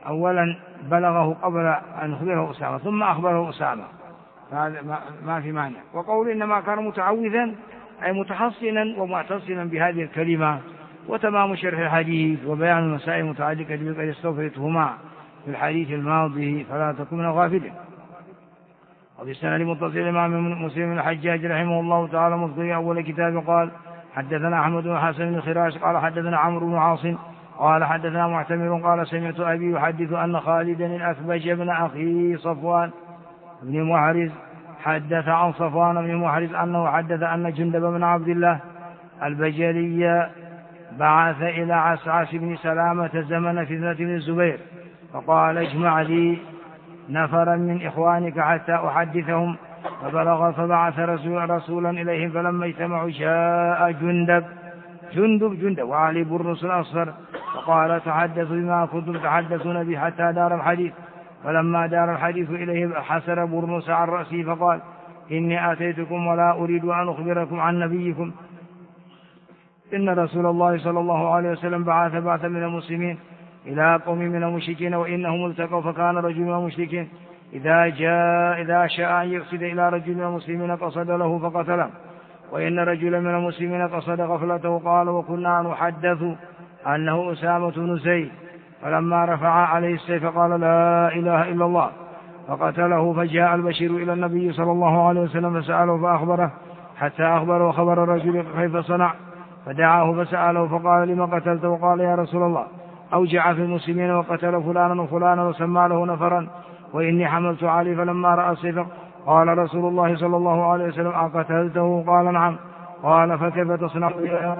أولا بلغه قبل أن أخبره أسامة ثم أخبره أسامة، فهذا ما في مانع. وقول إنما كان متعوذا أي متحصنا ومعتصما بهذه الكلمة. وتمام شرح الحديث وبيان المسائل المتعلقة به قد استوفيتهما في الحديث الماضي فلا تكن من الغافلين. وفي السند متصل الإمام مسلم بن الحجاج رحمه الله تعالى مفضي أول كتاب قال حدثنا أحمد بن حسن بن خراش قال حدثنا عمرو بن عاصم قال حدثنا معتمر قال سمعت أبي يحدث أن خالدا الأثبج بن أخي صفوان بن محرز حدث عن صفوان بن محرز أنه حدث أن جندب بن عبد الله البجلي بعث إلى عسعس بن سلامة زمن فتنة بن الزبير فقال اجمع لي نفرا من إخوانك حتى أحدثهم، فبلغ فبعث رسولا إليهم، فلما اجتمعوا جاء جندب وعلي برنس الأصفر فقال تحدثوا بما كنتم تحدثون به حتى دار الحديث. فلما دار الحديث إليه حسر برنس عن رأسه فقال إني أتيتكم ولا أريد أن أخبركم عن نبيكم، إن رسول الله صلى الله عليه وسلم بعث من المسلمين إلى قوم من المشركين وإنهم التقوا، فكان رجل من المشركين إذا شاء أن يقصد إلى رجل من المسلمين قصد له فقتله، وإن رجلا من المسلمين قصد غفلته قال وكنا نحدث أنه أسامة بن زيد، فلما رفع عليه السيف قال لا إله إلا الله فقتله. فجاء البشير إلى النبي صلى الله عليه وسلم فسأله فأخبره حتى أخبره خبر الرجل كيف صنع، فدعاه فسأله فقال لما قتلته؟ قال يا رسول الله أوجع في المسلمين وقتل فلانا وفلانا وسمى له نفرا وإني حملت عليه فلما رأى السيف قال رسول الله صلى الله عليه وسلم أقتلته؟ قال نعم. قال فكيف تصنع؟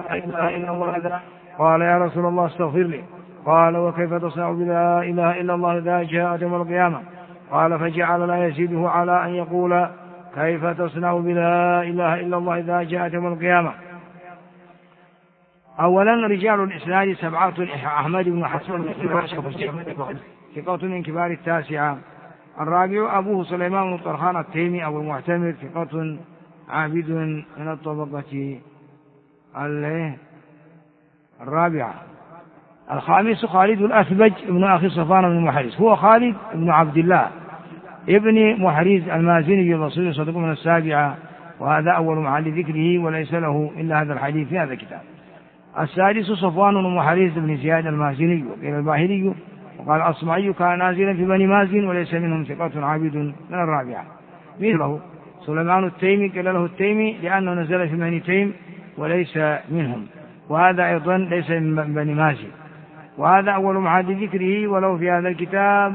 قال يا رسول الله استغفر لي. قال وكيف تصنع بلا إله إلا الله إذا جاءت يوم القيامة؟ قال فجعل لا يزيده على أن يقول كيف تصنع بلا إله إلا الله إذا جاءت يوم القيامة. أولا رجال الإسناد سبعة: أحمد بن حسن ثقة من كبار التاسعة. الرابع أبوه سليمان بن طرخان التيمي أبو المعتمر ثقة عابد من الطبقة الرابعة. الخامس خالد الأثبج ابن أخي صفوان بن محرز، هو خالد بن عبد الله ابن محرز المازني البصري صدوق من السابعة، وهذا أول محل ذكره وليس له إلا هذا الحديث في هذا الكتاب. السادس صفوان بن محرز بن زياد المازني وقيل الباهلي وقال الأصمعي كان نازلا في بني مازن وليس منهم ثقة عابد من الرابعة. مثله سليمان التيمي قيل له التيمي لأنه نزل في بني تيم وليس منهم، وهذا أيضا ليس من بني مازن، وهذا أول محل ذكره ولو في هذا الكتاب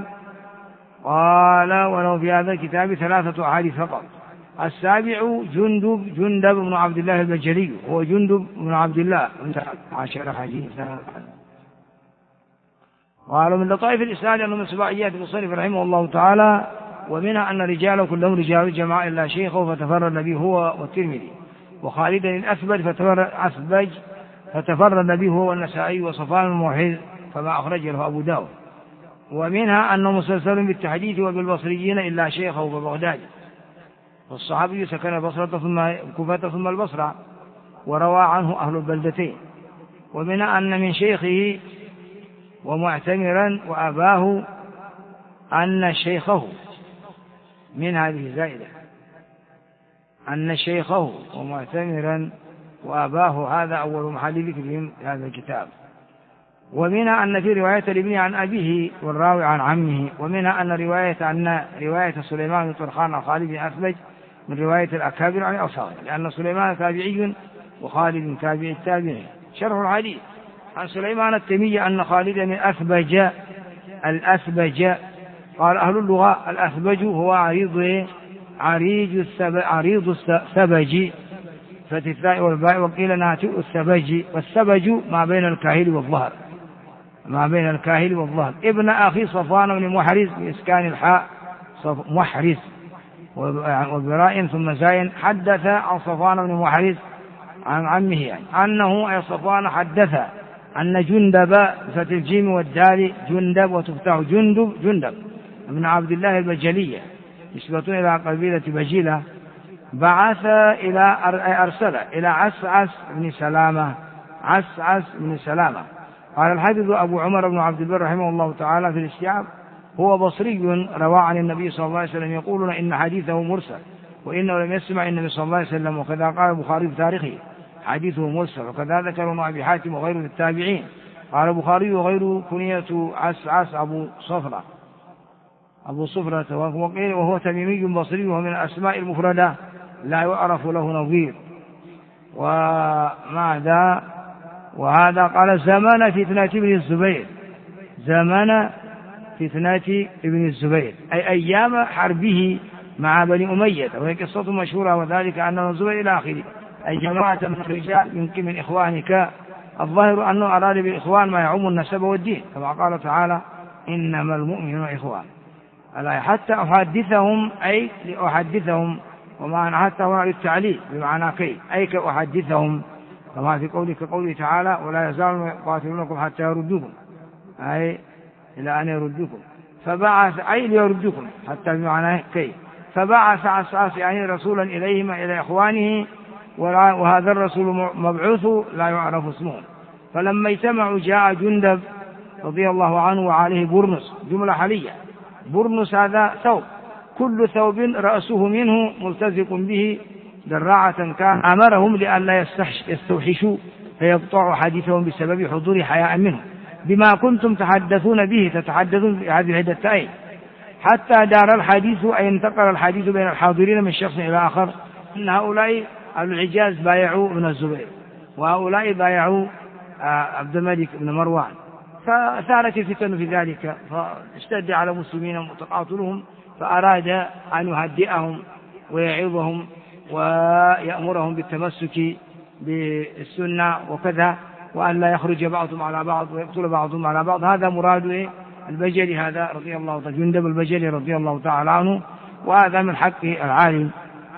ثلاثة أحاديث فقط. السابع جندب بن عبد الله البجلي، هو جندب بن عبد الله 10 حديثا. قالوا من لطائف الإسناد أنه من سباعيات المصنف رحمه الله تعالى، ومنها أن رجاله كلهم رجال الجماعة إلا شيخه فتفرد به هو والترمذي، وخالد الأثبج فتفرد به هو والنسائي وصفوان المحرز فما أخرج له أبو داود. ومنها أنه مسلسل بالتحديث وبالبصريين إلا شيخه ببغداد، والصحابي سكن البصرة ثم الكوفة ثم البصرة وروى عنه أهل البلدتين. ومنها أن من شيخه ومعتمرا وأباه أن شيخه، من هذه زائدة أن شيخه ومعتمرا وأباه، هذا أول محل ذكرهم في هذا الكتاب. ومنها أن في رواية الابن عن أبيه والراوي عن عمه. ومنها أن رواية سليمان بن طرخان عن خالد بن أثبج من رواية الأكابر عن الأصغر، لأن سليمان تابعي وخالد تابعي التابعين. شرح الحديث عن سليمان التيمي أن خالد بن الأثبج قال أهل اللغة الأثبج هو عريض الثبج فتح الثاء والباء، وقيل ناتئ الثبج، والثبج ما بين الكاهل والظهر. ابن أخي صفوان بن محرز بإسكان الحاء محرز وبراء ثم زاين. حدث عن صفوان بن محرز عن عمه يعني أنه أي صفوان حدث أن جندب بفتح الجيم والدال جندب وتفتح جندب ابن عبد الله البجلية نسبة إلى قبيلة بجيلة أرسل إلى عسعس بن سلامة قال الحافظ أبو عمر بن عبد البر رحمه الله تعالى في الاستيعاب: هو بصري روى عن النبي صلى الله عليه وسلم يقولون إن حديثه مرسل وإنه لم يسمع النبي صلى الله عليه وسلم. وكذا قال البخاري في تاريخه حديثه مرسل. وكذا ذكر ابن أبي حاتم وغيره من التابعين. قال البخاري وغيره كنية عسعس أبو صفرة وهو تميمي بصري وهو من الأسماء المفردة لا يعرف له نظير. وهذا قال زمان فتنة ابن الزبير أي أيام حربه مع بني أمية، وهي قصة مشهورة، وذلك أن الزبير إلى آخره أي جماعة من الرجال يمكن من إخوانك. الظاهر أنه أراد بالإخوان ما يعم النسب والدين، كما قال تعالى: إنما المؤمنون إخوان. ألا حتى أحدثهم أي لأحدثهم، ومعنى حتى هنا للتعليل بمعنى كي أي كأحدثهم، كما في قوله تعالى: ولا يزالون يقاتلونكم حتى يردوكم أي إلى أن يردوكم. فبعث أي ليردوكم حتى بمعنى كي. فبعث عسعس يعني رسولا إليهم إلى إخوانه، وهذا الرسول مبعوث لا يعرف اسمه. فلما اجتمعوا جاء جندب رضي الله عنه وعليه برنس، جملة حالية. برنس هذا ثوب، كل ثوب رأسه منه ملتزق به دراعة كان. أمرهم لئلا يستوحشوا فيقطعوا حديثهم بسبب حضور حياء منه بما كنتم تحدثون به، تتحدثون في هذه العدتين، حتى دار الحديث أي انتقل الحديث بين الحاضرين من شخص إلى آخر إن هؤلاء أهل الحجاز بايعوا ابن الزبير، وهؤلاء بايعوا عبد الملك بن مروان، فثارت الفتن في ذلك، فاشتد على المسلمين تقاتلهم، فأراد أن يهدئهم ويعظهم ويأمرهم بالتمسك بالسنة وكذا، وأن لا يخرج بعضهم على بعض ويقتل بعضهم على بعض. هذا مراد البجلي هذا رضي الله تعالى، جندب البجلي رضي الله تعالى عنه، وهذا من حقه العالم.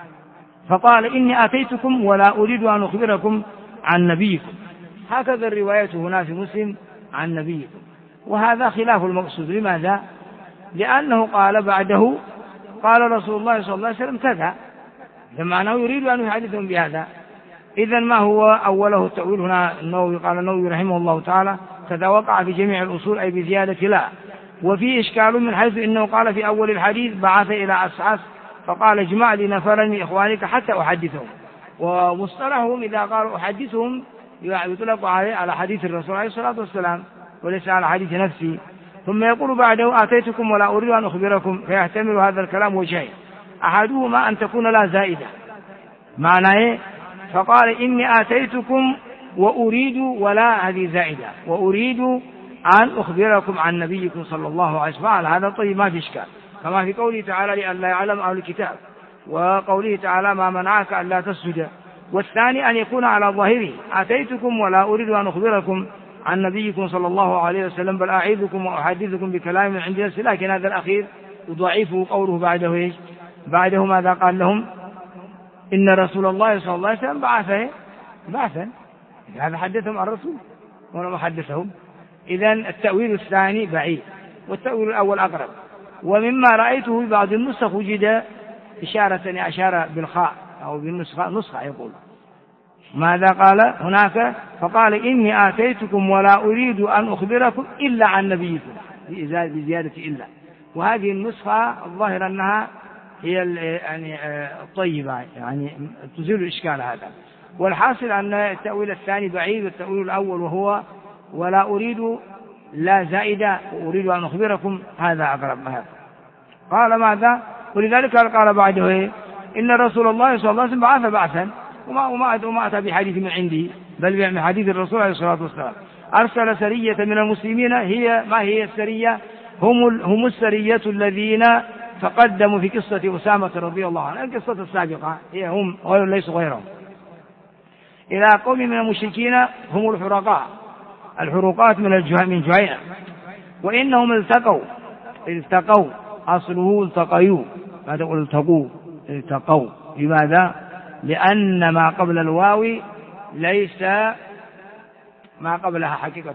فقال: إني آتيتكم ولا أريد أن أخبركم عن نبيكم. هكذا الرواية هنا في مسلم عن نبيكم، وهذا خلاف المقصود. لماذا؟ لأنه قال بعده قال رسول الله صلى الله عليه وسلم كذا، بمعنى يريد أن يحدثهم بهذا. إذن ما هو أوله التأويل هنا؟ النووي قال النووي رحمه الله تعالى: كذا وقع في جميع الأصول أي بزيادة لا. وفي إشكال من حيث إنه قال في أول الحديث: بعث إلى عسعس فقال: اجمع لي نفرا من إخوانك حتى أحدثهم. ومصطلحهم إذا قالوا أحدثهم يطلق على حديث الرسول عليه الصلاة والسلام وليس على حديث نفسه. ثم يقول بعده: آتيتكم ولا أريد أن أخبركم، فيحتمل هذا الكلام وجهين: أحدهما أن تكون لا زائدة، معنى إيه؟ فقال: إني آتيتكم وأريد، ولا هذه زائدة، وأريد أن أخبركم عن نبيكم صلى الله عليه وسلم. هذا طيب ما في إشكال، كما في قوله تعالى: لئلا يعلم أهل الكتاب، وقوله تعالى: ما منعك ألا تسجد. والثاني أن يكون على ظاهره: آتيتكم ولا أريد أن أخبركم عن نبيكم صلى الله عليه وسلم، بل أعيذكم وأحدثكم بكلام من عند نفسي. لكن هذا الأخير يضعفه قوله بعده إيش؟ بعده ماذا قال لهم؟ إن رسول الله صلى الله عليه وسلم بعثا. هذا حدثهم عن الرسول ولما حدثهم. إذن التأويل الثاني بعيد، والتأويل الأول أقرب. ومما رأيته في بعض النسخ وجد إشارة أشار بالخاء أو بالنسخة يقول ماذا قال هناك؟ فقال: إني آتيتكم ولا أريد أن أخبركم إلا عن نبيكم، بزيادة إلا. وهذه النسخة الظاهر أنها هي يعني الطيبة، يعني تزيل الإشكال هذا. والحاصل أن التأويل الثاني بعيد، والتأويل الأول وهو ولا أريد لا زائدة وأريد أن أخبركم هذا أقرب ما هذا. قال ماذا؟ ولذلك قال بعده إيه؟ إن رسول الله صلى الله عليه وسلم بعث بعثا وما أتى بحديث من عندي، بل من حديث الرسول عليه الصلاة والسلام. أرسل سرية من المسلمين، هي ما هي السرية؟ هم السرية الذين تقدموا في قصة أسامة رضي الله عنه، القصة السابقة، هي هم ليسوا غيرهم، إلى قوم من المشركين هم الحروقات من جهينة، وإنهم التقوا أصله التقيوا، ما تقول التقوا. لماذا؟ لأن ما قبل الواو ليس ما قبلها حقيقة،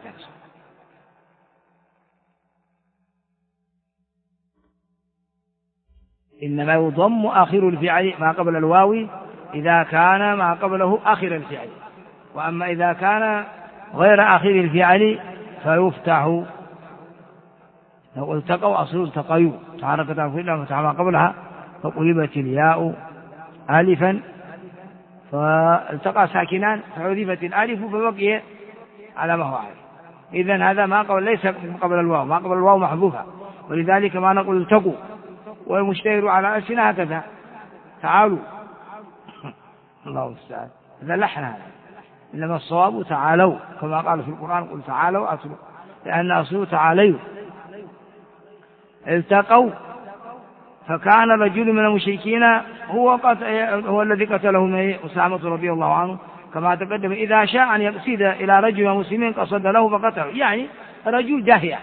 إنما يضم آخر الفعل ما قبل الواو إذا كان ما قبله آخر الفعل، وأما إذا كان غير آخر الفعل فيفتح. لو التقوا أصل التقيوا تحركت أنفسهم فتح ما قبلها فقلبت الياء ألفا، فالتقى ساكنان فحذفت الألف فبقي على ما هو عليه. إذن هذا ما قبل ليس قبل الواو، ما قبل الواو محذوفة، ولذلك ما نقول التقوا والمشتهر على ألسنة هكذا تعالوا. الله المستعان، هذا لحن هذا، إنما الصواب تعالوا كما قال في القرآن قل تعالوا أتلوا، لأن أصله تعاليوا. التقوا، فكان رجل من المشركين هو الذي قتله أسامة رضي الله عنه كما تقدم، إذا شاء أن يقصد إلى رجل مسلم قصد له فقتله، يعني رجل داهية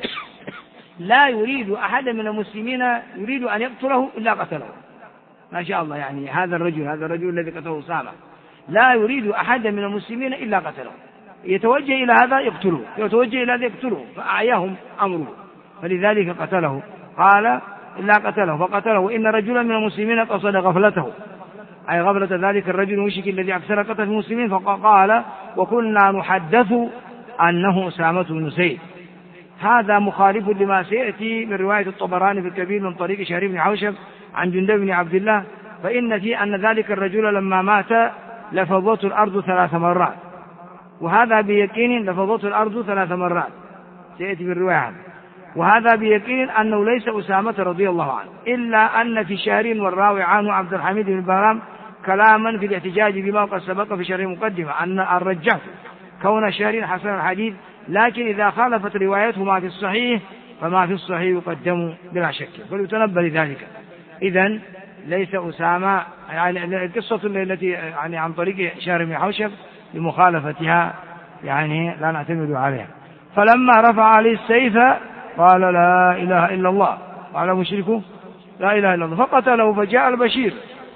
لا يريد أحد من المسلمين يريد أن يقتله إلا قتله، ما شاء الله. يعني هذا الرجل الذي قتله أسامة لا يريد أحد من المسلمين إلا قتله، يتوجه إلى هذا يقتله، يتوجه إلى هذا يقتله، فأعياهم أمره، فلذلك قتله. قال إلا قتله فقتله، إن رجلا من المسلمين قصد غفلته، أي غفلة ذلك الرجل المشرك الذي أكثر قتل المسلمين، فقال وكنا نحدث أنه أسامة بن زيد. هذا مخالف لما سيأتي من رواية الطبراني في الكبير من طريق شهر بن حوشب عن جندب بن عبد الله، فإن في أن ذلك الرجل لما مات لفظته الأرض 3 مرات، وهذا بيقين لفظته الأرض 3 مرات سيأتي في الرواية. وهذا بيقين أنه ليس أسامة رضي الله عنه، إلا أن في شهر والراوي عنه عبد الحميد بن بهرام كلاما في الاحتجاج بما قد سبق في شهر مقدمة أن الرجحت كون شهر حسن الحديث، لكن إذا خالفت روايته ما في الصحيح فما في الصحيح يقدم بلا شك، فليتنبه لذلك. إذن ليس أسامة، يعني القصة التي يعني عن طريق شهر بن حوشب لمخالفتها يعني لا نعتمد عليها. فلما رفع عليه السيف قال لا إله إلا الله، قال مشركه لا إله إلا الله، فقتله. فجاء البشير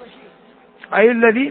أي الذي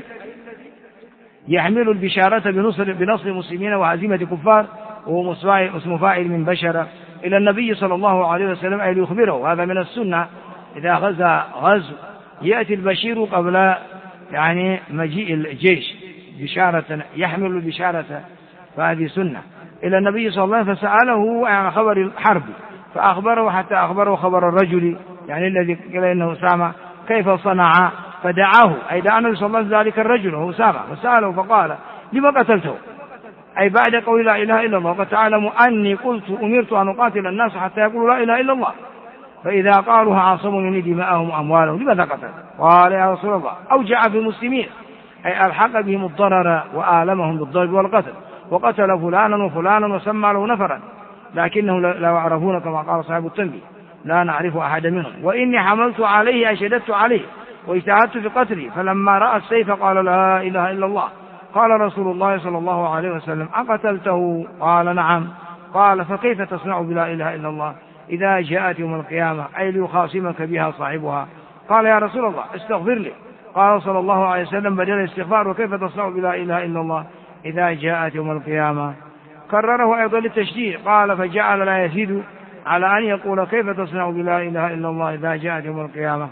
يحمل البشارة بنصر المسلمين وهزيمة الكفار، وهو اسم فاعل من بشر، إلى النبي صلى الله عليه وسلم أي ليخبره. هذا من السنة، إذا غزو يأتي البشير قبل يعني مجيء الجيش بشارة، يحمل البشارة، فهذه سنة إلى النبي صلى الله عليه وسلم، فسأله عن خبر الحرب فأخبره حتى أخبره خبر الرجل يعني الذي قال إنه أسامة كيف صنع، فدعاه أي دعا النبي صلى الله عليه وسلم ذلك الرجل وهو أسامة، فسأله فقال لما قتلته، أي بعد قول لا إله إلا الله وقد تعلم أني قلت أمرت أن أقاتل الناس حتى يقولوا لا إله إلا الله، فإذا قالوها عاصموا مني دماءهم وأموالهم، لماذا قتل؟ قال يا رسول الله أوجع في المسلمين، أي ألحق بهم الضرر وآلمهم بالضرب والقتل، وقتل فلانا وفلانا وسمى له نفرا لكنهم لا يعرفون كما قال صاحب التنبيه لا نعرف أحد منهم، وإني حملت عليه أي شددت عليه واجتهدت في قتله، فلما رأى السيف قال لا إله إلا الله. قال رسول الله صلى الله عليه وسلم أقتلته؟ قال نعم. قال فكيف تصنع بلا إله إلا الله إذا جاءت يوم القيامة أي ليخاصمك بها صاحبها؟ قال يا رسول الله استغفر لي. قال صلى الله عليه وسلم بدل الاستغفار وكيف تصنع بلا إله إلا الله إذا جاءت يوم القيامة؟ كرره أيضا للتشديد، قال فجعل لا يزيد على أن يقول كيف تصنع بلا إله إلا الله إذا جاءت يوم القيامة.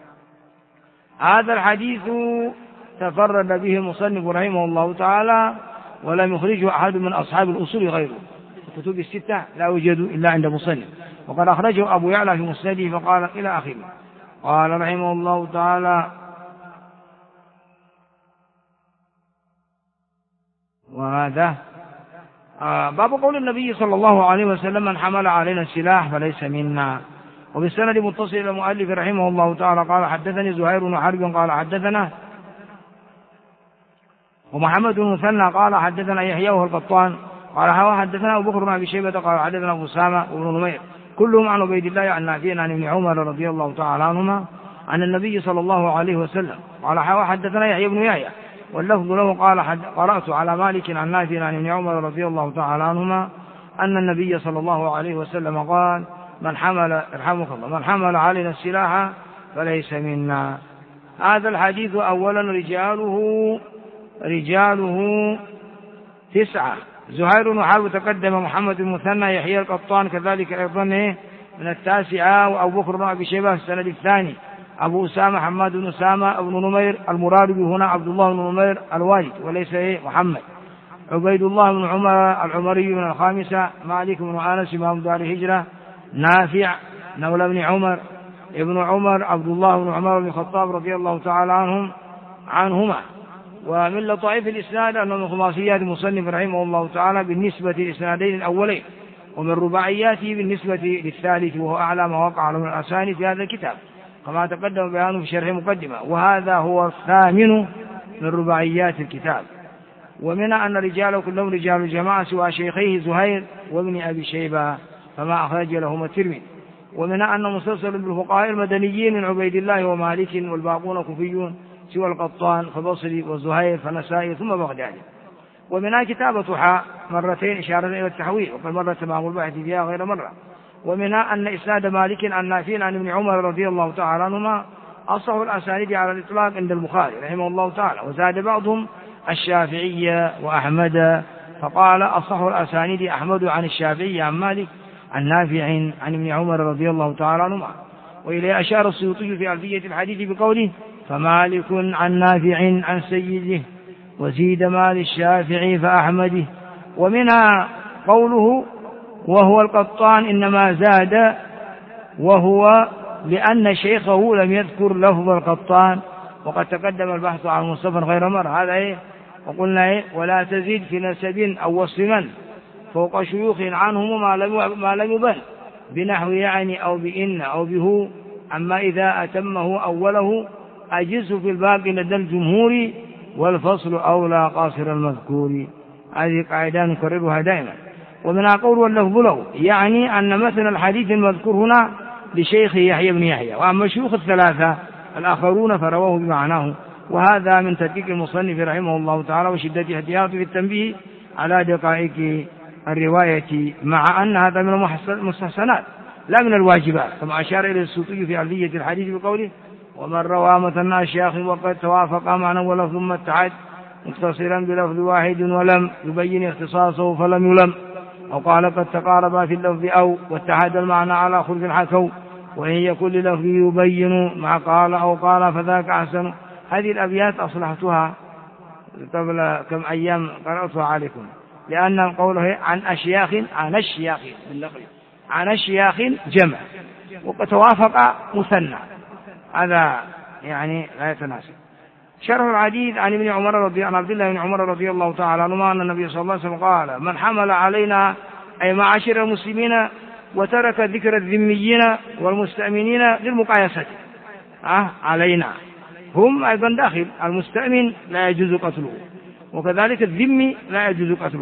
هذا الحديث تفرد به المصنف رحمه الله تعالى، ولم يخرجه أحد من أصحاب الأصول غيره، الكتب الستة لا يوجد إلا عند مصنف، وقد أخرجه أبو يعلى في مسنده فقال إلى آخره. قال رحمه الله تعالى وهذا باب قول النبي صلى الله عليه وسلم من حمل علينا السلاح فليس منا. وبالسند متصل إلى المؤلف رحمه الله تعالى قال حدثني زهير بن حرب قال حدثنا ومحمد بن مثنى قال حدثنا يحيى وهو القطان قال حدثنا أبو بكر بن أبي شيبة قال حدثنا أبو أسامة وابن نمير كلهم عن عبيد الله عن نافع عن ابن عمر رضي الله تعالى عنهما عن النبي صلى الله عليه وسلم قال حدثنا يحيى بن يحيى واللفظ له قال قرأت على مالك عن نافع عن ابن عمر رضي الله تعالى عنهما أن النبي صلى الله عليه وسلم قال من حمل رحمك الله من حمل علينا السلاح فليس منا. هذا الحديث أولا رجاله 9 زهير بن حرب تقدم محمد بن مثنى يحيى القطان كذلك أيضا من 9 وأبو بكر بن أبي شيبة في السند الثاني أبو أسامة حماد بن أسامة ابن نمير المراد به هنا عبد الله بن نمير الوالد وليس محمد عبيد الله بن عمر العمري من الخامسة، مالك بن أنس إمام دار الهجرة، نافع مولى بن عمر، ابن عمر عبد الله بن عمر بن الخطاب رضي الله تعالى عنهما. ومن لطائف الإسناد أنه من خلاصيات المصنف رحمه الله تعالى بالنسبة للإسنادين الأولين، ومن رباعياته بالنسبة للثالث، وهو أعلى ما وقع له من الأسانيد في هذا الكتاب كما تقدم بيانه في شرح مقدمة، وهذا هو الثامن من رباعيات الكتاب. ومنها أن رجاله كلهم رجال الجماعة سوى شيخيه زهير وابن أبي شيبة فما أخرج لهما الترمذي. ومنها أنه مسلسل بالفقهاء المدنيين من عبيد الله ومالك والباقون كوفيون سوى القطان فبصري وزهير فنسائي ثم بغدادي. ومنها كتابة حاء مرتين إشارة إلى التحويل، وقد مر تمام البحث فيها غير مرة. ومنها أن إسناد مالك عن نافع عن ابن عمر رضي الله تعالى عنهما أصح الأسانيد على الإطلاق عند البخاري رحمه الله تعالى، وزاد بعضهم الشافعية وأحمد، فقال أصح الأسانيد أحمد عن الشافعي عن مالك عن نافع عن ابن عمر رضي الله تعالى عنهما. وإليه أشار السيوطي في ألفية الحديث بقوله فمالك عن نافع عن سيده وزيد مال الشافعي فأحمده. ومنها قوله وهو القطان إنما زاد، وهو لأن شيخه لم يذكر لفظ القطان، وقد تقدم البحث عن مصطفى غير مرة. هذا وقلنا ولا تزيد في نسب أو وصف من فوق شيوخ عنهم ما لم يبن بنحو يعني أو بإن أو به، أما إذا أتمه أوله أجز في الباقي لدى الجمهور، والفصل أولى قاصر المذكور. هذه قاعدة نكررها دائما. ومنها قول واللفظ له، يعني أن مثل الحديث المذكور هنا لشيخ يحيى بن يحيى، وأما شيوخ الثلاثة الآخرون فرواه بمعناه. وهذا من تدقيق المصنف رحمه الله تعالى وشدة احتياطه في التنبيه على دقائق الرواية، مع أن هذا من المستحسنات لا من الواجبات، كما أشار إلى السيوطي في ألفية الحديث بقوله ومن روى متن أشياخ وقد توافق معنى ولفظ ما اتحد مختصرا بلفظ واحد ولم يبين اختصاصه فلم يلم، أو قال قد تقاربا في اللفظ أو واتحد المعنى على خلف حكوا، وإن يكن للفظ يبين مع قال أو قال فذاك أحسن. هذه الأبيات أصلحتها قبل كم أيام قرأتها عليكم، لأن قوله عن أشياخ عن الشياخ بالنقل عن الشياخ جمع، وقد توافق مثنى، هذا يعني لا يتناسب. شرح الحديث عن ابن عمر عن عبد الله بن عمر رضي الله تعالى عنهما أن النبي صلى الله عليه وسلم قال من حمل علينا أي معاشر المسلمين وترك ذكر الذميين والمستأمنين للمقايسة علينا، هم أيضا داخل، المستأمن لا يجوز قتله، وكذلك الذمي لا يجوز قتله.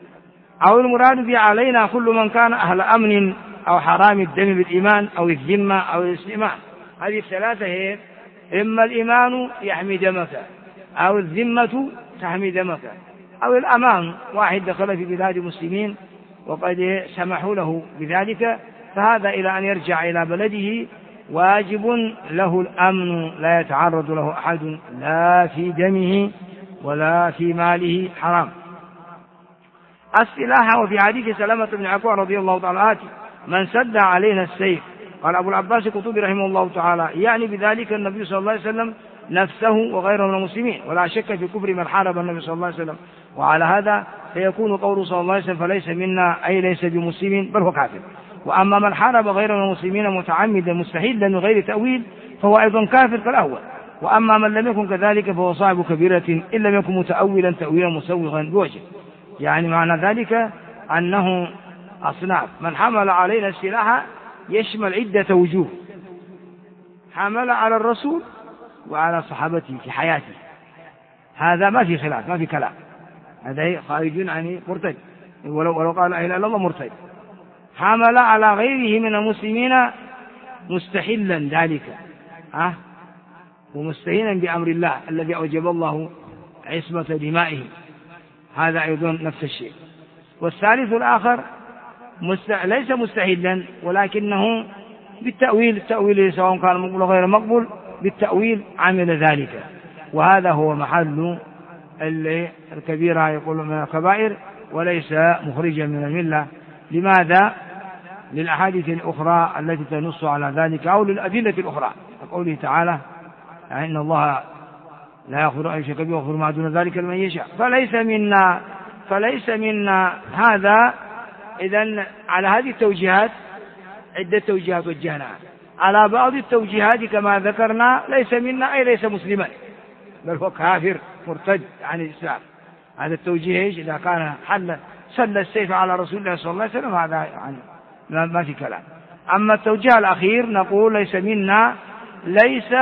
أو المراد به علينا كل من كان أهل أمن أو حرام الدم بالإيمان أو الذمة أو الاستئمان. هذه الثلاثة هي إما الإيمان يحمي دمك، أو الذمة تحمي دمك، أو الأمان واحد دخل في بلاد المسلمين وقد سمحوا له بذلك، فهذا إلى أن يرجع إلى بلده واجب له الأمن، لا يتعرض له أحد لا في دمه ولا في ماله حرام. السلاح. وفي حديث سلمة بن عكوع رضي الله تعالى آتي من سد علينا السيف، قال أبو العباس القطبي رحمه الله تعالى يعني بذلك النبي صلى الله عليه وسلم نفسه وغيره من المسلمين، ولا شك في كفر من حارب النبي صلى الله عليه وسلم. وعلى هذا فيكون قوله صلى الله عليه وسلم فليس منا أي ليس بمسلم بل هو كافر. وأما من حارب غير من المسلمين متعمدا مستحيلا من غير تأويل فهو أيضا كافر كالأول. وأما من لم يكن كذلك فهو صاحب كبيرة إن لم يكن متأولا تأويلا مسوغا بوجه. يعني معنى ذلك أنه أصناف. من حمل علينا السلاح يشمل عدة وجوه، حمل على الرسول وعلى صحابته في حياته، هذا ما في خلاف ما في كلام، هذا خارج عن مرتد، ولو قال لا إله إلا الله مرتد. حمل على غيره من المسلمين مستحلا ذلك ومستهينا بأمر الله الذي أوجب الله عصمة دمائهم، هذا أيضا نفس الشيء. والثالث الآخر ليس مستحيلا ولكنه بالتأويل، التأويل سواء كان مقبول أو غير مقبول بالتأويل عمل ذلك، وهذا هو محل الكبيرة يقول من الكبائر وليس مخرجا من الملة. لماذا؟ للأحاديث الأخرى التي تنص على ذلك أو للأدلة الأخرى، كقوله تعالى إن الله لا يغفر أي شيء كبير ويغفر ما دون ذلك لمن يشاء. فليس منا فليس منا هذا. إذن على هذه التوجيهات عدة توجيهات وجهناها. على بعض التوجيهات كما ذكرنا ليس منا أي ليس مسلما، بل هو كافر مرتد عن الإسلام. هذا التوجيه إذا كان سل السيف على رسول الله صلى الله عليه وسلم هذا يعني ما في كلام. أما التوجيه الأخير نقول ليس منا، ليس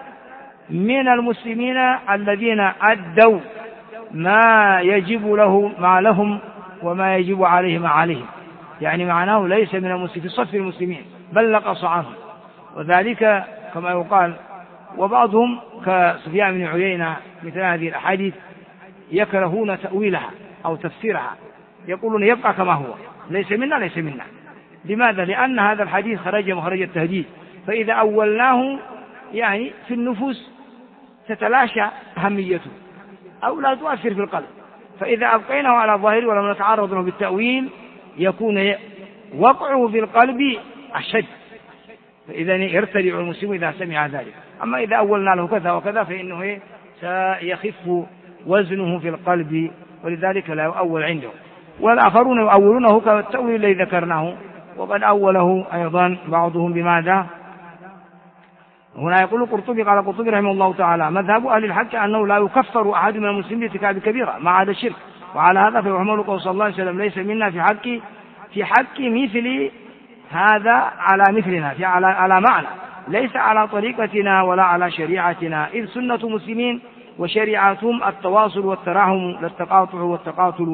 من المسلمين الذين أدوا ما يجب ما لهم وما يجب عليه ما عليهم، يعني معناه ليس من المسلمين في صف المسلمين بل نقص عنهم، وذلك كما يقال. وبعضهم كسفيان بن عيينة مثل هذه الأحاديث يكرهون تأويلها أو تفسيرها، يقولون يبقى كما هو، ليس منا ليس منا. لماذا؟ لأن هذا الحديث خرج مخرج التهديد، فإذا أولناه يعني في النفوس تتلاشى أهميته أو لا تؤثر في القلب، فإذا أبقيناه على ظاهره ولم نتعرض له بالتأويل يكون وقعه في القلب أشد، فإذا يرتدع المسلم إذا سمع ذلك. أما إذا أولنا له كذا وكذا فإنه سيخف وزنه في القلب، ولذلك لا يؤول عنده. والآخرون يؤولونه كالتأويل الذي ذكرناه، وقد أوله أيضا بعضهم بماذا؟ هنا يقول القرطبي قال القرطبي رحمه الله تعالى: مذهب أهل الحق أنه لا يكفر أحد من المسلمين بارتكاب كبيرة ما عدا الشرك، وعلى هذا فيحمل قول صلى الله عليه وسلم: ليس منا في حق مثل هذا على مثلنا، على معنى، ليس على طريقتنا ولا على شريعتنا، إذ سنة مسلمين وشريعتهم التواصل والتراحم لا التقاطع والتقاتل،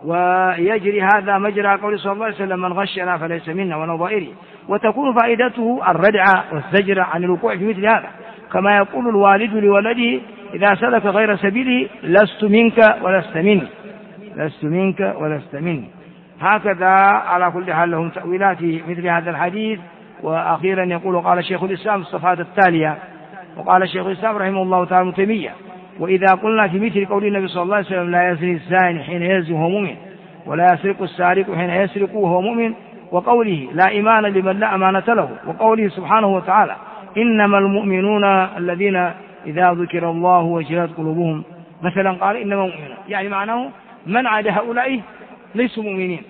ويجري هذا مجرى قول صلى الله عليه وسلم: من غشنا فليس منا ونظائره. وتكون فائدته الردع والزجر عن الوقوع في مثل هذا، كما يقول الوالد لولده إذا سلك غير سبيله: لست منك ولست مني، لست منك ولست مني. هكذا على كل حال لهم تأويلات في مثل هذا الحديث. وأخيرا يقول: قال شيخ الإسلام في الصفحات التالية، وقال شيخ الإسلام رحمه الله تعالى ابن تيمية: وإذا قلنا في مثل قول النبي صلى الله عليه وسلم: لا يزني الزاني حين يزني وهو مؤمن، ولا يسرق السارق حين يسرق وهو مؤمن، وقوله: لا إيمان لمن لا أمانة له، وقوله سبحانه وتعالى: إنما المؤمنون الذين إذا ذكر الله وجلت قلوبهم، مثلا قال إنما المؤمنون، يعني معناه من عاد هؤلاء ليسوا مؤمنين،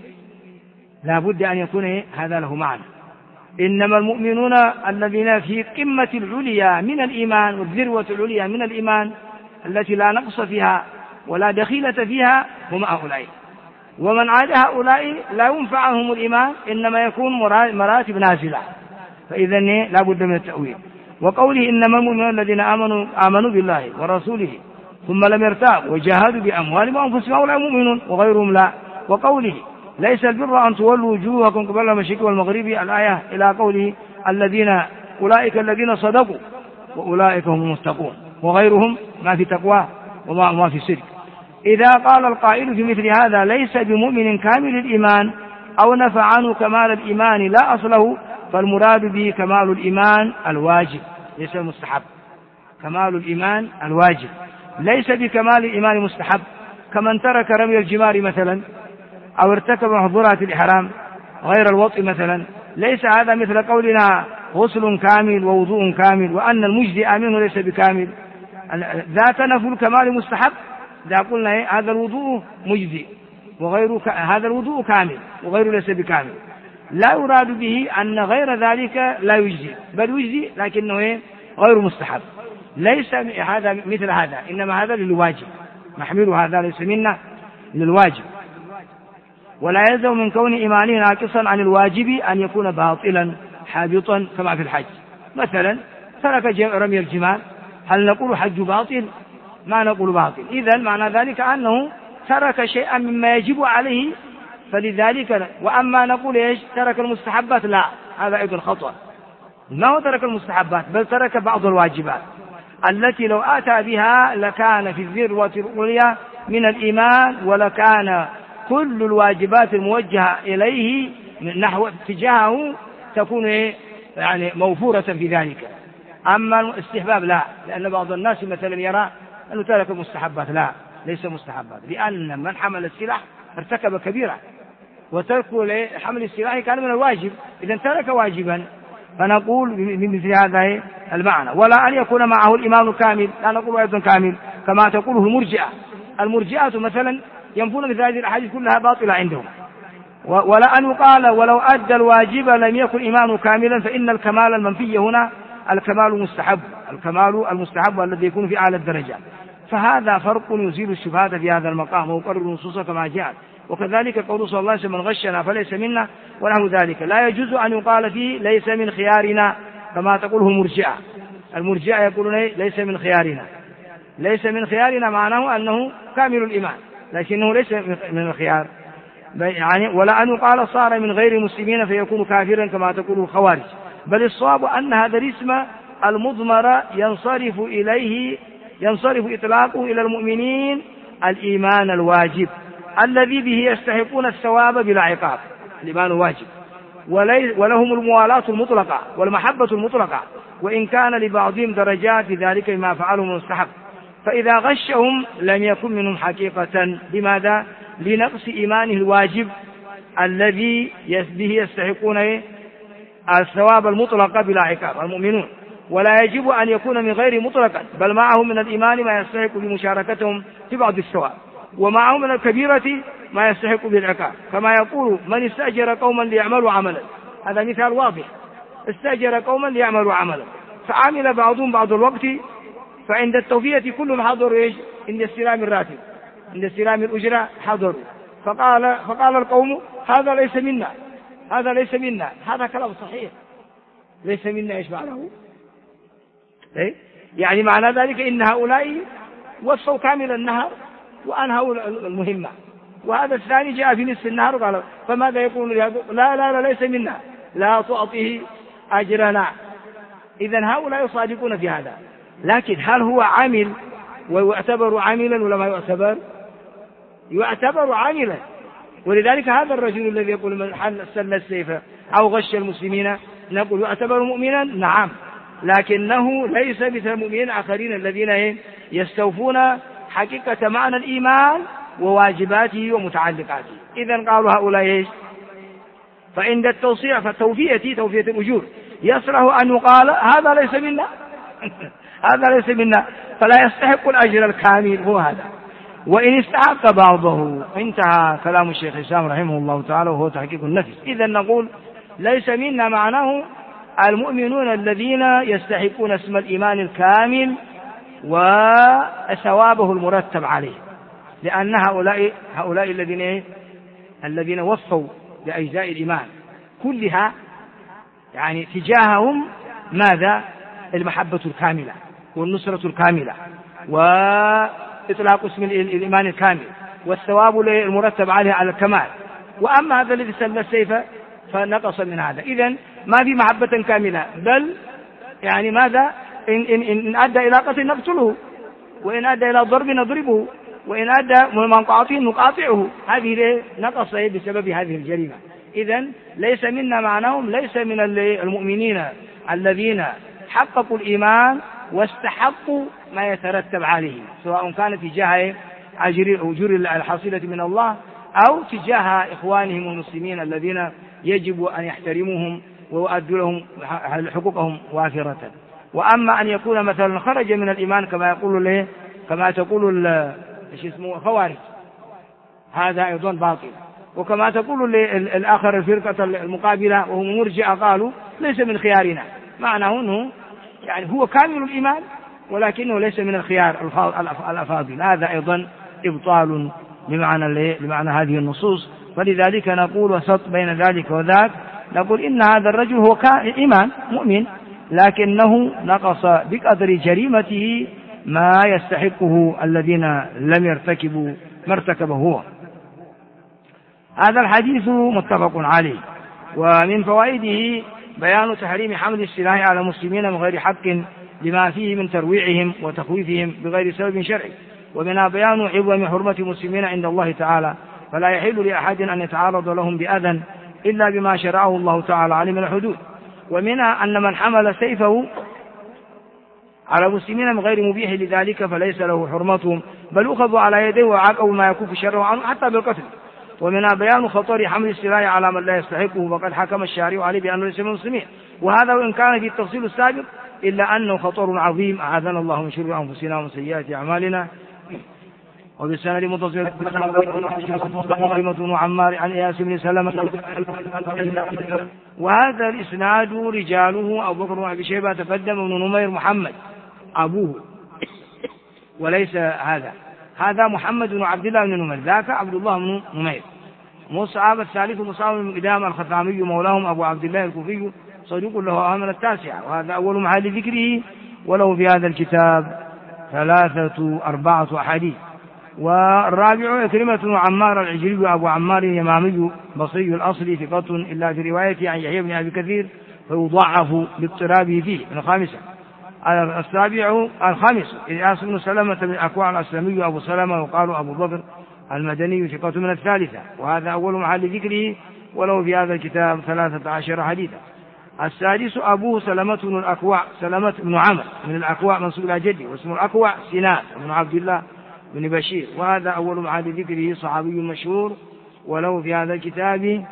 لا بد أن يكون هذا له معنى. إنما المؤمنون الذين في قمة العليا من الإيمان والذروة العليا من الإيمان التي لا نقص فيها ولا دخيلة فيها هم هؤلاء، ومن عاد هؤلاء لا ينفع عنهم الإيمان، إنما يكون مراتب نازلة، فإذا لا بد من التأويل. وقوله: إنما المؤمنون الذين آمنوا بالله ورسوله ثم لم يرتابوا وجاهدوا بأموالهم وأنفسهم هؤلاء مؤمنون وغيرهم لا. وقوله: ليس البر أن تولوا وجوهكم قبل المشرق والمغرب، الآية إلى قوله: أولئك الذين صدقوا وأولئك هم المتقون، وغيرهم ما في تقوى وما في صدق. إذا قال القائل في مثل هذا: ليس بمؤمن كامل الإيمان، أو نفى عنه كمال الإيمان لا أصله، فالمراد به كمال الإيمان الواجب ليس المستحب، كمال الإيمان الواجب، ليس بكمال الإيمان مستحب، كمن ترك رمي الجمار مثلا، أو ارتكب محظورات الإحرام غير الوطء مثلا. ليس هذا مثل قولنا: غسل كامل ووضوء كامل، وأن المجزئ منه ليس بكامل. ذات نفي الكمال مستحب، إذا قلنا هذا الوضوء مجزئ وغير هذا الوضوء كامل وغيره ليس بكامل، لا يراد به أن غير ذلك لا يجزئ، بل يجزئ لكنه غير مستحب. ليس هذا مثل هذا، إنما هذا للواجب، نحمل هذا ليس منا للواجب. ولا يلزم من كون إيمانه ناقصا عن الواجب أن يكون باطلا حابطا كما في الحج. مثلا ترك رمي الجمار، هل نقول حج باطل؟ ما نقول باطل. إذن معنى ذلك أنه ترك شيئا مما يجب عليه، فلذلك وأما نقول إيش؟ ترك المستحبات، لا، هذا أيضا خطأ. ما هو ترك المستحبات، بل ترك بعض الواجبات التي لو أتى بها لكان في الذروة العليا من الإيمان، ولكان كل الواجبات الموجهة إليه من نحو اتجاهه تكون يعني موفورة في ذلك. أما الاستحباب لا، لأن بعض الناس مثلا يرى أنه ترك المستحبات، لا، ليس مستحبات، لأن من حمل السلاح ارتكب كبيرة، وترك حمل السلاح كان من الواجب، إذا ترك واجبا. فنقول بمثل هذا المعنى. ولا أن يكون معه الإيمان كامل، لا نقول أيضا كامل كما تقوله المرجئة. المرجئة مثلا ينفون مثل هذه الأحاديث كلها باطلة عندهم. ولا أن يقال ولو أدى الواجب لم يكن إيمانه كاملا، فإن الكمال المنفي هنا الكمال مستحب، الكمال المستحب الذي يكون في أعلى الدرجات. فهذا فرق يزيل الشبهات في هذا المقام ويقرر النصوص كما جاءت. وكذلك قول صلى الله عليه وسلم: من غشنا فليس منا ونحو ذلك. لا يجوز أن يقال فيه ليس من خيارنا كما تقوله المرجئة. المرجئة يقولون ليس من خيارنا. ليس من خيارنا معناه أنه كامل الإيمان لكنه ليس من الخيار يعني. ولا أن يقال صار من غير المسلمين فيكون كافرا كما تقول الخوارج. بل الصواب أن هذا الاسم المضمر ينصرف إطلاقه إلى المؤمنين الإيمان الواجب الذي به يستحقون الثواب بلا عقاب، الإيمان الواجب، ولهم الموالاة المطلقة والمحبة المطلقة، وإن كان لبعضهم درجات في ذلك بما فعلوا من مستحق. فإذا غشهم لم يكن منهم حقيقة. لماذا؟ لنقص إيمانه الواجب الذي به يستحقون الثواب المطلق بلا عقاب المؤمنون. ولا يجب أن يكون من غير مطلقا، بل معه من الإيمان ما يستحق بمشاركتهم في بعض الثواب، ومعه من الكبيرة ما يستحق بالعقاب. كما يقول: من استأجر قوما ليعملوا عملا، هذا مثال واضح. استأجر قوما ليعملوا عملا فعمل بعضهم بعض الوقت، فعند التوفية كلهم حضروا عند استلام الراتب، عند استلام الأجرة حضروا، فقال القوم: هذا ليس منا، هذا ليس منا. هذا كلام صحيح. ليس منا إيش معناه؟ يعني معنى ذلك إن هؤلاء وصوا كامل النهر وأنهوا المهمة، وهذا الثاني جاء في نصف النهر وقال: فماذا يقول لهذا؟ لا ليس منا، لا تعطيه أجرنا. إذن هؤلاء صادقون في هذا. لكن هل هو عامل ويعتبر عاملا ولا ما يعتبر؟ يعتبر عاملا. ولذلك هذا الرجل الذي يقول: من سل السيف أو غش المسلمين، نقول يعتبر مؤمنا؟ نعم، لكنه ليس مثل المؤمنين الآخرين الذين يستوفون حقيقة معنى الإيمان وواجباته ومتعلقاته. إذن قالوا هؤلاء فعند التوصية توفية الأجور يصلح أن يقال: هذا ليس منا هذا ليس منا، فلا يستحق الأجر الكامل هو هذا. وإن استحق بعضه. انتهى كلام الشيخ الإسلام رحمه الله تعالى وهو تحقيق النفس. إذن نقول ليس منا معناه المؤمنون الذين يستحقون اسم الإيمان الكامل وثوابه المرتب عليه، لأن هؤلاء الذين وفوا بأجزاء الإيمان كلها يعني تجاههم ماذا؟ المحبة الكاملة والنصرة الكاملة وإطلاق اسم الإيمان الكامل والثواب المرتب عليه على الكمال. وأما هذا الذي سل السيف فنقص من هذا. إذن ما في محبة كاملة، بل يعني ماذا؟ إن أدى إلى قتل نقتله، وإن أدى إلى ضرب نضربه، وإن أدى منقاطع نقاطعه. هذه نقص بسبب هذه الجريمة. إذن ليس منا معناهم ليس من المؤمنين الذين حققوا الإيمان واستحقوا ما يترتب عليه، سواء كان تجاه أجور الحاصلة من الله أو تجاه إخوانهم المسلمين الذين يجب أن يحترموهم ويؤدوا لهم حقوقهم وافرة. وأما أن يكون مثلا خرج من الإيمان كما تقول الخوارج، هذا أيضا باطل. وكما تقول الآخر الفرقة المقابلة وهم مرجئة قالوا ليس من خيارنا، معناه أنه يعني هو كامل الإيمان ولكنه ليس من الخيار الأفاضل. هذا أيضا إبطال بمعنى هذه النصوص. فلذلك نقول وسط بين ذلك وذاك، نقول إن هذا الرجل هو إيمان مؤمن لكنه نقص بقدر جريمته ما يستحقه الذين لم يرتكبوا ما ارتكبه هو. هذا الحديث متفق عليه. ومن فوائده بيان تحريم حمل السلاح على المسلمين من غير حق لما فيه من ترويعهم وتخويفهم بغير سبب شرعي، ومنها بيان عظم حرمة المسلمين عند الله تعالى، فلا يحل لأحد أن يتعرض لهم بأذى إلا بما شرعه الله تعالى عليه من الحدود. ومنها أن من حمل سيفه على المسلمين من غير مبيح لذلك فليس له حرمتهم، بل أخذوا على يديه وعاقبوا ما يكف شره عنه حتى بالقتل. ومنها بيان خطر حمل السلاح على من لا يستحقه، وقد حكم الشارع عليه بأنه ليس من المسلمين، وهذا وإن كان في التفصيل السابق إلا أنه خطر عظيم. أعاذنا الله من شر أنفسنا ومن سيئات أعمالنا. وبالسند متصل بن عمار عن إياس بن سلمة. وهذا الإسناد رجاله أبو بكر بن أبي شيبة تقدم ابن نمير محمد أبوه، وليس هذا محمد بن عبد الله بن نمير، ذاك عبد الله بن نمير. مصعب الثالث مصعب بن مقدام الخثعمي مولاهم أبو عبد الله الكوفي صدوق له من التاسعة، وهذا أول محل ذكره، وله في هذا الكتاب 4 أحاديث. والرابع كلمة بن عمار العجلي أبو عمار يمامي بصري الأصل ثقة إلا في روايته عن يحيى بن أبي كثير فيضعف لاضطرابه فيه. الخامس إياس بن سلمة بن الأكوع الأسلمي أبو سلمة وقال أبو بكر المدني ثقة من الثالثة، وهذا أول محل ذكره، وله في هذا الكتاب 13 حديثا. السادس أبوه سلمة بن الأكوع سلمة بن عمرو من الأكوع منسوب إلى جده، واسم الأكوع سنان بن عبد الله بن بشير، وهذا أول محل ذكره، صحابي مشهور، وله في هذا الكتاب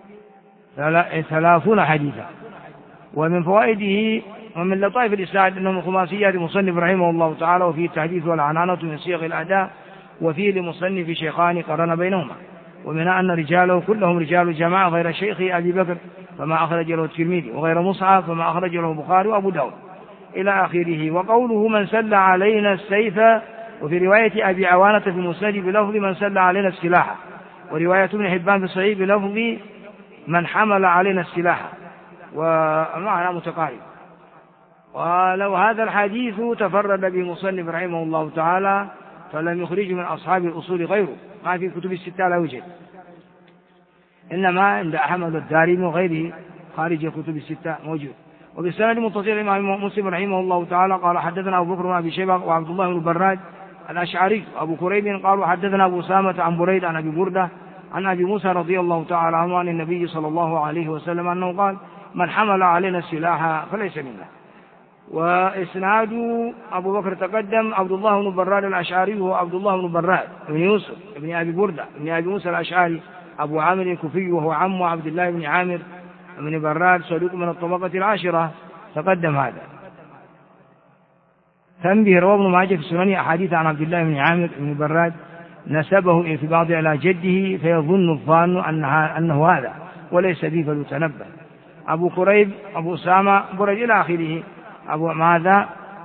30 حديثا. ومن فوائده ومن لطائف الإسناد أنه من خماسيات المصنف رحمه الله تعالى، وفيه التحديث والعنانة من صيغ الأداء، وفيه لمصنف شيخان قرن بينهما، ومنها أن رجاله كلهم رجال جماعة غير شيخ أبي بكر فما أخرج له الترمذي، وغير مصعب فما أخرج له البخاري وأبو داود إلى آخره. وقوله من سل علينا السيف، وفي رواية أبي عوانة في المسند بلفظ من سل علينا السلاح، ورواية ابن حبان في الصحيح بلفظ من حمل علينا السلاح، والمعنى متقارب. ولو هذا الحديث تفرد به مصنف رحمه الله تعالى فلم يخرج من أصحاب الأصول غيره، ما في كتب الستة لا يوجد، إنما عند أحمد الدارمي وغيره خارج كتب الستة موجود. وبالسند متصل الإمام مسلم رحمه الله تعالى قال حدثنا أبو بكر بن أبي شيبة وعبد الله بن براد الأشعري وأبو كريب قالوا حدثنا أبو أسامة عن بريد عن أبي بردة عن أبي موسى رضي الله تعالى عنه عن النبي صلى الله عليه وسلم أنه قال من حمل علينا السلاح فليس منا. وإسناد أبو بكر تقدم عبد الله بن براد الأشعري هو عبد الله بن براد بن يوسف بن أبي بردة بن أبي موسى الأشعري أبو عامر الكوفي، وهو عم عبد الله بن عامر بن براد صدوق من الطبقة العاشرة، تقدم هذا. تنبيه رواه ابن ماجه في سنن أحاديث عن عبد الله بن عامر بن براد نسبه في بعض إلى جده فيظن الظان أنه هذا وليس به فليتنبه. أبو كريب أبو أسامة برد إلى آخره أبو ماذا.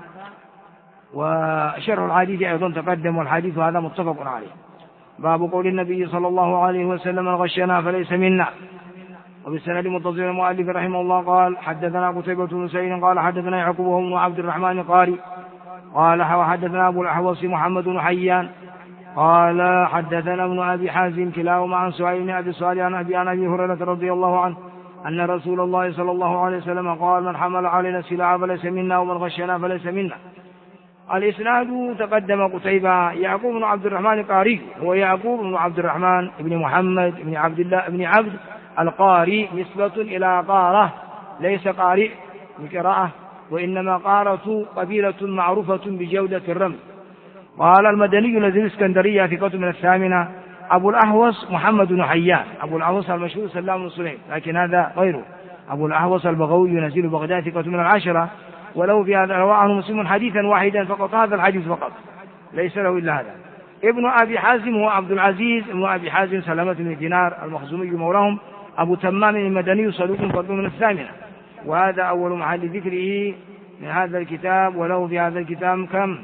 وشرح الحديث أيضا تقدم، والحديث هذا متفق عليه. باب قول النبي صلى الله عليه وسلم غشنا فليس منا. وبالسند متصل المؤلف رحمه الله قال حدثنا قتيبة بن سعيد قال حدثنا يعقوب بن عبد الرحمن القاري قال وحدثنا أبو الأحوص محمد بن حيان قال حدثنا ابن أبي حازم كلاهما عن سعيد بن أبي صالح عن أبي هريرة رضي الله عنه أن رسول الله صلى الله عليه وسلم قال من حمل علينا السلاح فليس منا ومن غشنا فليس منا. الإسناد تقدم قتيبة يعقوب بن عبد الرحمن القاري هو يعقوب بن عبد الرحمن بن محمد بن عبد الله بن عبد القاري نسبة إلى قارة، ليس قارئ بقراءة، وإنما قارة قبيلة معروفة بجودة الرمل. قال المدني نزل الإسكندرية في كتب من الثامنة. أبو الأحوص محمد بن حيان، أبو الأحوص المشهور سلام بن سليم، لكن هذا غيره. أبو الأحوص البغوي ينزل بغداد في كتب من العشرة، ولو في هذا رواه عنه مسلم حديثا واحدا فقط، هذا الحديث فقط ليس له إلا هذا. ابن أبي حازم هو عبد العزيز ابن أبي حازم سلامة بن دينار المخزومي مولاهم أبو تمام المدني صدوق فرد من الثامنة، وهذا أول محل ذكره من هذا الكتاب، وله في هذا الكتاب كم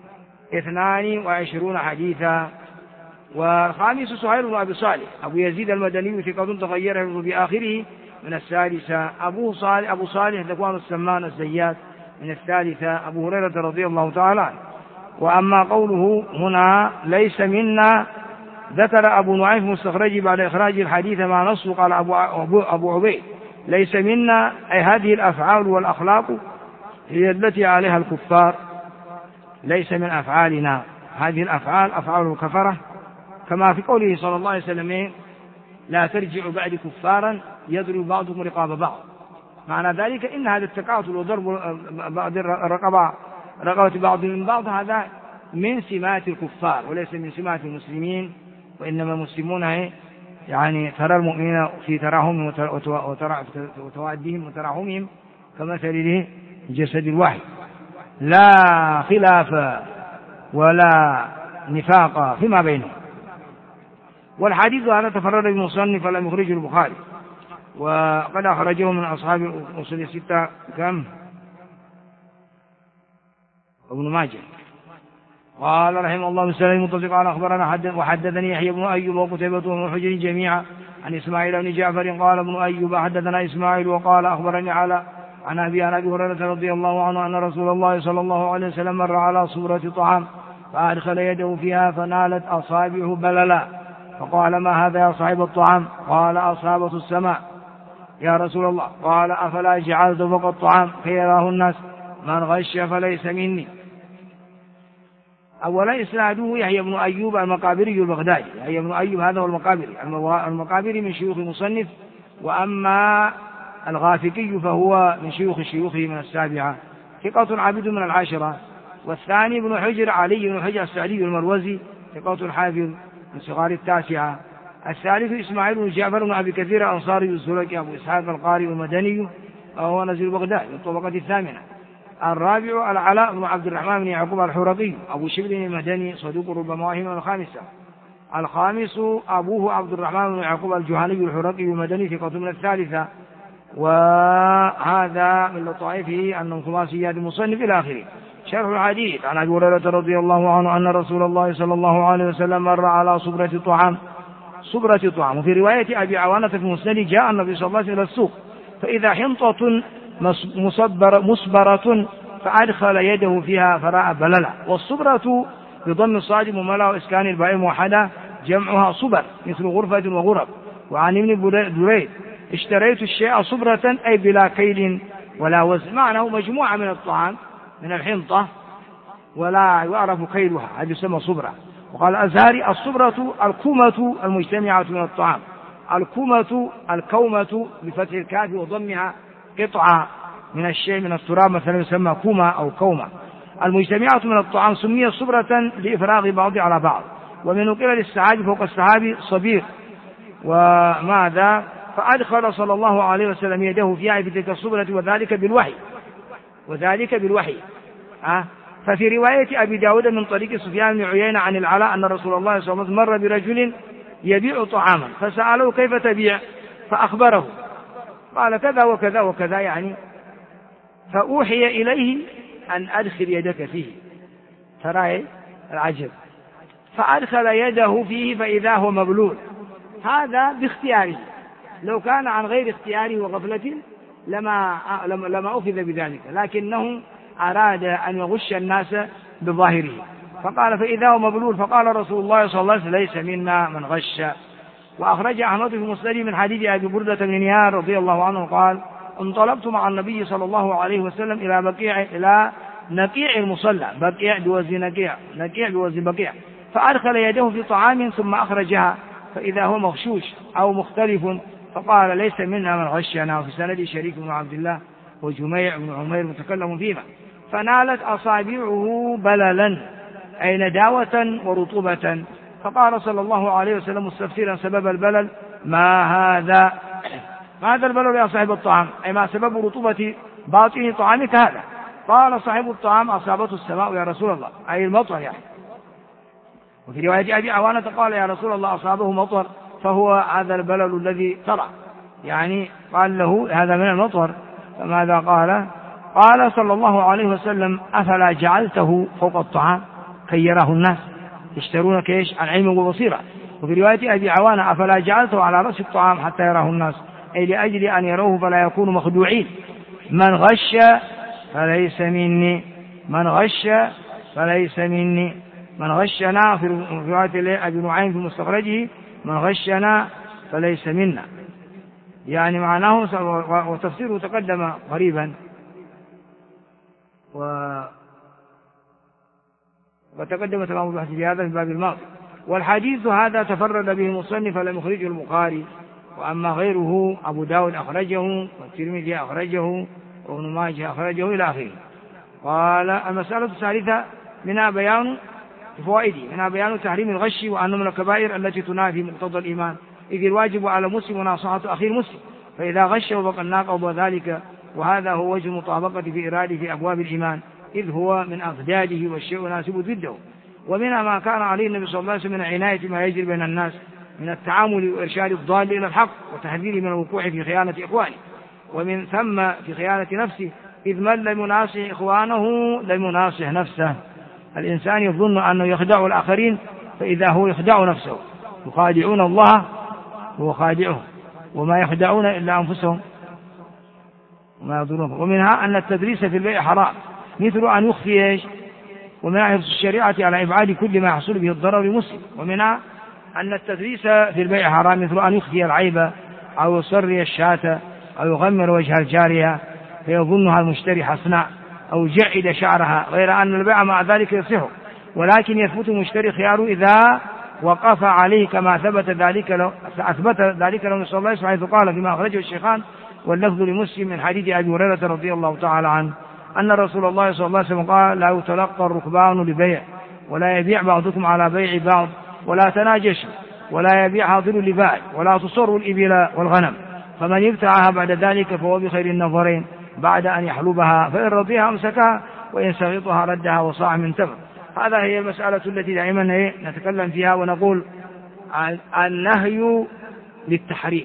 22 حديثا. والخامس سهيل بن أبي صالح أبو يزيد المدني ثقة تغير في آخره من السادسة. أبو صالح ذكوان السمان الزيات من الثالثة. أبو هريرة رضي الله تعالى عنه. وأما قوله هنا ليس منا ذكر أبو نعيم مستخرج بعد إخراج الحديث مع نص قال أبو عبيد ليس منا أي هذه الأفعال والأخلاق هي التي عليها الكفار، ليس من أفعالنا. هذه الأفعال أفعال الكفرة، كما في قوله صلى الله عليه وسلم لا ترجعوا بعد كفارا يضرب بعضكم رقاب بعض. معنى ذلك إن هذا التقاتل وضرب بعض رقبة بعض من بعض هذا من سمات الكفار وليس من سمات المسلمين، وإنما المسلمون يعني ترى المؤمنين في تراهم وتوادهم وتراحمهم كمثل جسد الواحد، لا خلاف ولا نفاقا فيما بينهم. والحديث هذا تفرد بالمصنف فلم يخرجه البخاري، وقد أخرجه من أصحاب الأصول الستة كم؟ ابن ماجه. قال رحمه الله السلام متصل قال أخبرنا وحدثني يحيى بن أيوب وقتيبة بن حجر جميعا عن إسماعيل بن جعفر قال ابن أيوب حدثنا إسماعيل وقال أخبرني عن أبي هريرة رضي الله عنه أن رسول الله صلى الله عليه وسلم مر على صورة طعام فأدخل يده فيها فنالت أصابعه بللا، فقال ما هذا يا صاحب الطعام؟ قال أصابة السماء يا رسول الله. قال أفلا جعلت فوق الطعام كي يراه الناس؟ من غش فليس مني. أولا إسناده يحيى بن أيوب المقابري البغدادي. يحيى بن أيوب هذا هو المقابري من شيوخ المصنف، وأما الغافقي فهو من شيوخه من السابعة، ثقة عبد من العاشرة. والثاني ابن حجر علي بن حجر السعدي المروزي ثقة حافظ من صغار التاسعة. الثالث إسماعيل بن جعفر بن أبي كثير الأنصاري الزرقي أبو إسحاق القاري المدني وهو نزيل بغداد من الطبقة الثامنة. الرابع العلاء بن عبد الرحمن بن يعقوب الحرقي أبو شبل المدني صدوق ربما وهم من الخامسة. الخامس أبوه عبد الرحمن بن يعقوب الجهني الحرقي المدني ثقة من الثالثة. وهذا من لطائفه أنه خماسيات المصنف إلى آخره. شرح الحديث عن أبي هريرة رضي الله عنه أن رسول الله صلى الله عليه وسلم مر على صبرة طعام. وفي رواية أبي عوانة في المسند جاء النبي صلى الله عليه وسلم إلى السوق فإذا حنطة مصبرة فأدخل يده فيها فرأى بللا. والصبرة بضم الصاد مملا وإسكان الباء موحدة جمعها صبر مثل غرفة وغرب. وعن ابن دريد اشتريت الشيء صبرة أي بلا كيل ولا وزن، معناه مجموعة من الطعام من الحنطة ولا يعرف كيلها، هذه يسمى صبرة. وقال الأزهري الصبرة الكومة المجتمعة من الطعام. الكومة بفتح الكاف وضمها قطعة من الشيء من التراب مثلا يسمى كومة أو كومة. المجتمعة من الطعام سمي صبرة لإفراغ بعض على بعض. ومن قبل السحاب فوق السحاب صبير. وماذا؟ فأدخل صلى الله عليه وسلم يده فيها في تلك الصبرة وذلك بالوحي. ففي رواية أبي داود من طريق سفيان بن عيينة عن العلاء أن رسول الله صلى الله عليه وسلم مر برجل يبيع طعاما فسأله كيف تبيع؟ فأخبره قال كذا وكذا وكذا يعني، فأوحي إليه أن أدخل يدك فيه. ترى العجب، فأدخل يده فيه فإذا هو مبلول. هذا باختياره، لو كان عن غير اختياره وغفلة لما أخذ بذلك، لكنه أراد أن يغش الناس بظاهره فقال فإذا هو مبلول. فقال رسول الله صلى الله عليه وسلم ليس منا من غش. وأخرج أحمد في مسند من حديث أبي بردة بن نيار رضي الله عنه قال انطلقت مع النبي صلى الله عليه وسلم إلى نقيع المصلى، بقيع بوزن نقيع بوزن بقيع، فأدخل يده في طعام ثم أخرجها فإذا هو مغشوش أو مختلف، فقال ليس منا من غشنا. وفي سند شريك بن عبد الله وجميع بن عمير متكلم فيما. فنالت أصابعه بللا أي نداوة ورطوبة. فقال صلى الله عليه وسلم مستفسرا سبب البلل ما هذا البلل يا صاحب الطعام؟ أي ما سبب رطوبة باطن طعامك هذا؟ قال صاحب الطعام أصابته السماء يا رسول الله، أي المطر يعني. وفي رواية أبي عوانة قال يا رسول الله أصابه مطر فهو هذا البلل الذي ترى، يعني قال له هذا من المطر. فماذا قال؟ قال صلى الله عليه وسلم أفلا جعلته فوق الطعام كي يراه الناس يشترونك ايش؟ العلم والبصيرة. وفي رواية أبي عوانة أفلا جعلته على رأس الطعام حتى يراه الناس، أي لأجل أن يروه فلا يكونوا مخدوعين. من غش فليس مني، من غش فليس مني. من غشنا في رواية أبي نعيم في مستخرجه من غشنا فليس منا، يعني معناه وتفسيره تقدم قريبا وتقدم تمام البحث في هذا في باب الماضي. والحديث هذا تفرد به المصنف فلم يخرجه البخاري، وأما غيره أبو داود أخرجه والترمذي أخرجه وابن ماجه أخرجه إلى آخره. قال المسألة الثالثة منها بيان فوائده، منها بيان تحريم الغش وأنه من الكبائر التي تنافي مقتضى الإيمان، إذ الواجب على المسلم مناصحة أخيه المسلم، فإذا غش وبقى الناقض وذلك، وهذا هو وجه المطابقة في إراده في أبواب الإيمان، إذ هو من أضداده والشيء يناسب ضده. ومنها ما كان عليه النبي صلى الله عليه وسلم من عناية ما يجري بين الناس من التعامل وإرشاد الضال إلى الحق وتحذيره من الوقوع في خيانة إخوانه، ومن ثم في خيانة نفسه، إذ من لم يناصح إخوانه لم يناصح نفسه. الإنسان يظن أنه يخدع الآخرين، فإذا هو يخدع نفسه. يخادعون الله وهو خادعهم، وما يخدعون إلا أنفسهم وما يضرهم. ومنها أن التدريس في البيع حرام، مثل أن يخفي إيش؟ ومنها حفظ الشريعة على إبعاد كل ما يحصل به الضرر للمسلم. ومنها أن التدريس في البيع حرام، مثل أن يخفي العيب أو يصري الشاة أو يغمر وجه الجارية فيظنها المشتري حسناء أو يجعد شعرها، غير أن البيع مع ذلك يصح، ولكن يثبت المشتري خياره إذا وقف عليه، كما أثبت ذلك له صلى الله عليه وسلم حيث قال فيما أخرجه الشيخان واللفظ لمسلم من حديث أبي هريرة رضي الله تعالى عنه أن رسول الله صلى الله عليه وسلم قال: لا يتلقى الركبان لبيع، ولا يبيع بعضكم على بيع بعض، ولا تناجشوا، ولا يبيع حاضر لبائع، ولا تصروا الإبل والغنم، فمن ابتاعها بعد ذلك فهو بخير النظرين بعد أن يحلبها، فإن رضيها أمسكها، وإن سخطها ردها وصاع من تمر. هذا هي المسألة التي دائما نتكلم فيها ونقول النهي للتحريم،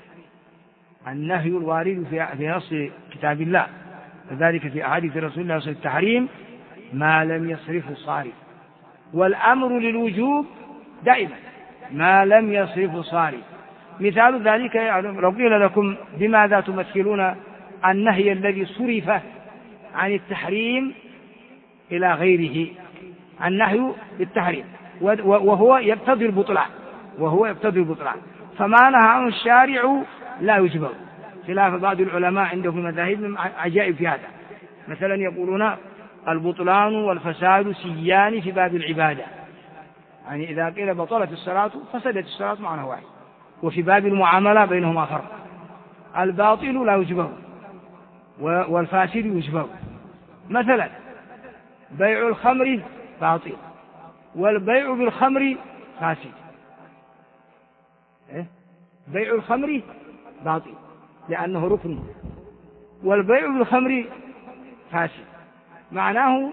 النهي الوارد في نص كتاب الله، وذلك في أحاديث رسول الله صلى الله عليه وسلم التحريم ما لم يصرفه صارف، والأمر للوجوب دائما ما لم يصرفه صارف. مثال ذلك لو قيل لكم بماذا تمثلون النهي الذي صرف عن التحريم إلى غيره؟ النهي للتحريم وهو يقتضي البطلان، فما نهى عنه الشارع لا يجبر، خلاف بعض العلماء عندهم مذاهب عجائب في هذا. مثلا يقولون البطلان والفساد سيان في باب العبادة، يعني إذا قيل بطلت الصلاة فسدت الصلاة معنى واحد، وفي باب المعاملة بينهما فرق. الباطل لا يجبر والفاسد يجبر. مثلا بيع الخمر باطل والبيع بالخمر فاسد. بيع الخمر باطل لأنه ركن، والبيع بالخمر فاسد، معناه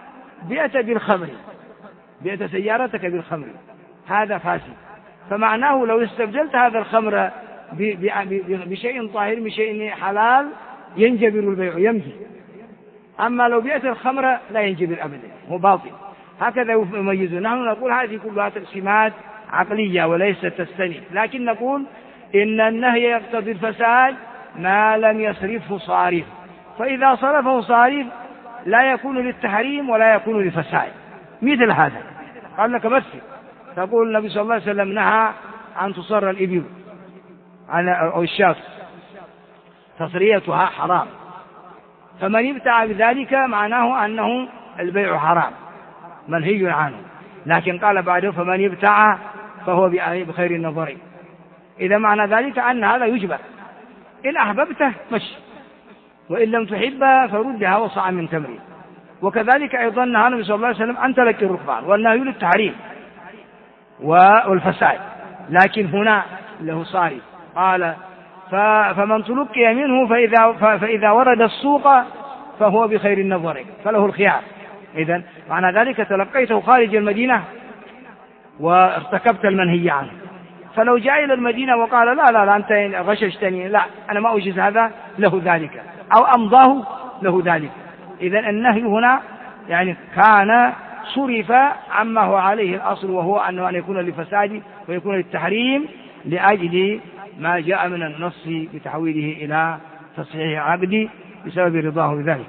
بئت سيارتك بالخمر، هذا فاسد. فمعناه لو استبدلت هذا الخمر بشيء طاهر بشيء حلال ينجبر البيع، يمشي. أما لو بئت الخمر لا ينجبر أبدا، هو باطل. هكذا يميزون. نحن نقول هذه كلها تقسيمات عقلية وليست تستند، لكن نقول إن النهي يقتضي الفساد ما لم يصرفه صارف، فإذا صرفه صارف لا يكون للتحريم ولا يكون للفساد. مثل هذا قال لك مثل، تقول النبي صلى الله عليه وسلم نهى أن تصر الإبل أو الشاة، تصريتها حرام، فمن ابتاع بذلك معناه أنه البيع حرام منهي عنه، لكن قال بعده فمن ابتاع فهو بخير النظرين. إذا معنى ذلك أن هذا يجبر، إن أحببته مشي، وإن لم تحبه فردها وصاع من تمر. وكذلك أيضا نهى النبي صلى الله عليه وسلم أن تلقي الركبان، والنهي للتحريم والفساد، لكن هنا له صارف. قال فمن تلقي منه فإذا ورد السوق فهو بخير النظر، فله الخيار. إذن معنى ذلك تلقيته خارج المدينة وارتكبت المنهي عنه، فلو جاء إلى المدينة وقال لا أنت غششتني، لا أنا ما أجيز هذا، له ذلك، أو أمضاه له ذلك. إذن النهي هنا يعني كان صرف عما هو عليه الأصل، وهو أن يكون للفساد ويكون للتحريم لأجل ما جاء من النص بتحويله إلى تصحيح عقدي بسبب رضاه بذلك.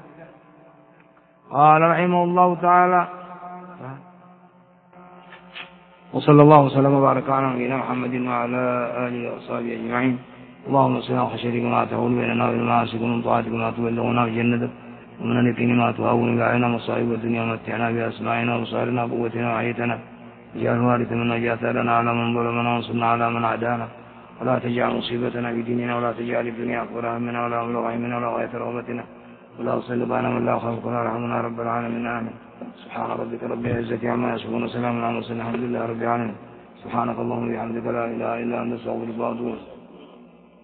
قال رحمه الله تعالى: وصلى الله وسلم وبارك على نبينا محمد وعلى آله وصحبه أجمعين. اللهم صل على خشيتك ما تحول بيننا وبين معاصيك، ومن طاعتك ما تبلغنا بجنتك، ومن اليقين ما تهون علينا مصائب الدنيا، ومتعنا بأسماعنا وأبصارنا وقوتنا وحياتنا، اجعل الوارث منا، اجعل ثارنا على من ظلمنا، وانصرنا على من عادانا، ولا تجعل مصيبتنا في ديننا، ولا تجعل الدنيا أكبر همنا ولا مبلغ علمنا ولا غاية رغبتنا، ولا تسلط علينا من لا يخافك ولا يرحمنا رب العالمين. آمين. سبحان ربك رب العزة عما يصفون وسلام على المرسلين الحمد لله رب العالمين. سبحانك اللهم وبحمدك لا إله إلا أنت أستغفرك وأتوب إليك.